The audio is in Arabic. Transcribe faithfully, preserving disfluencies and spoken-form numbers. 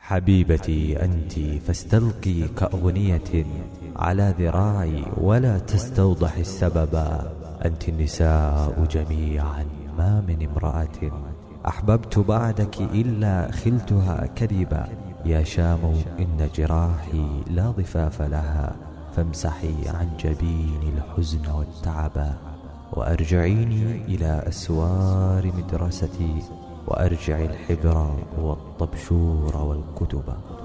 حبيبتي أنت فاستلقي كأغنية على ذراعي ولا تستوضحي السبب. أنت النساء جميعا ما من امرأة أحببت بعدك إلا خلتها كذبا. يا شام إن جراحي لا ضفاف لها، فامسحي عن جبيني الحزن والتعبا. وأرجعيني إلى أسوار مدرستي، وأرجع الحبر والطبشور والكتب.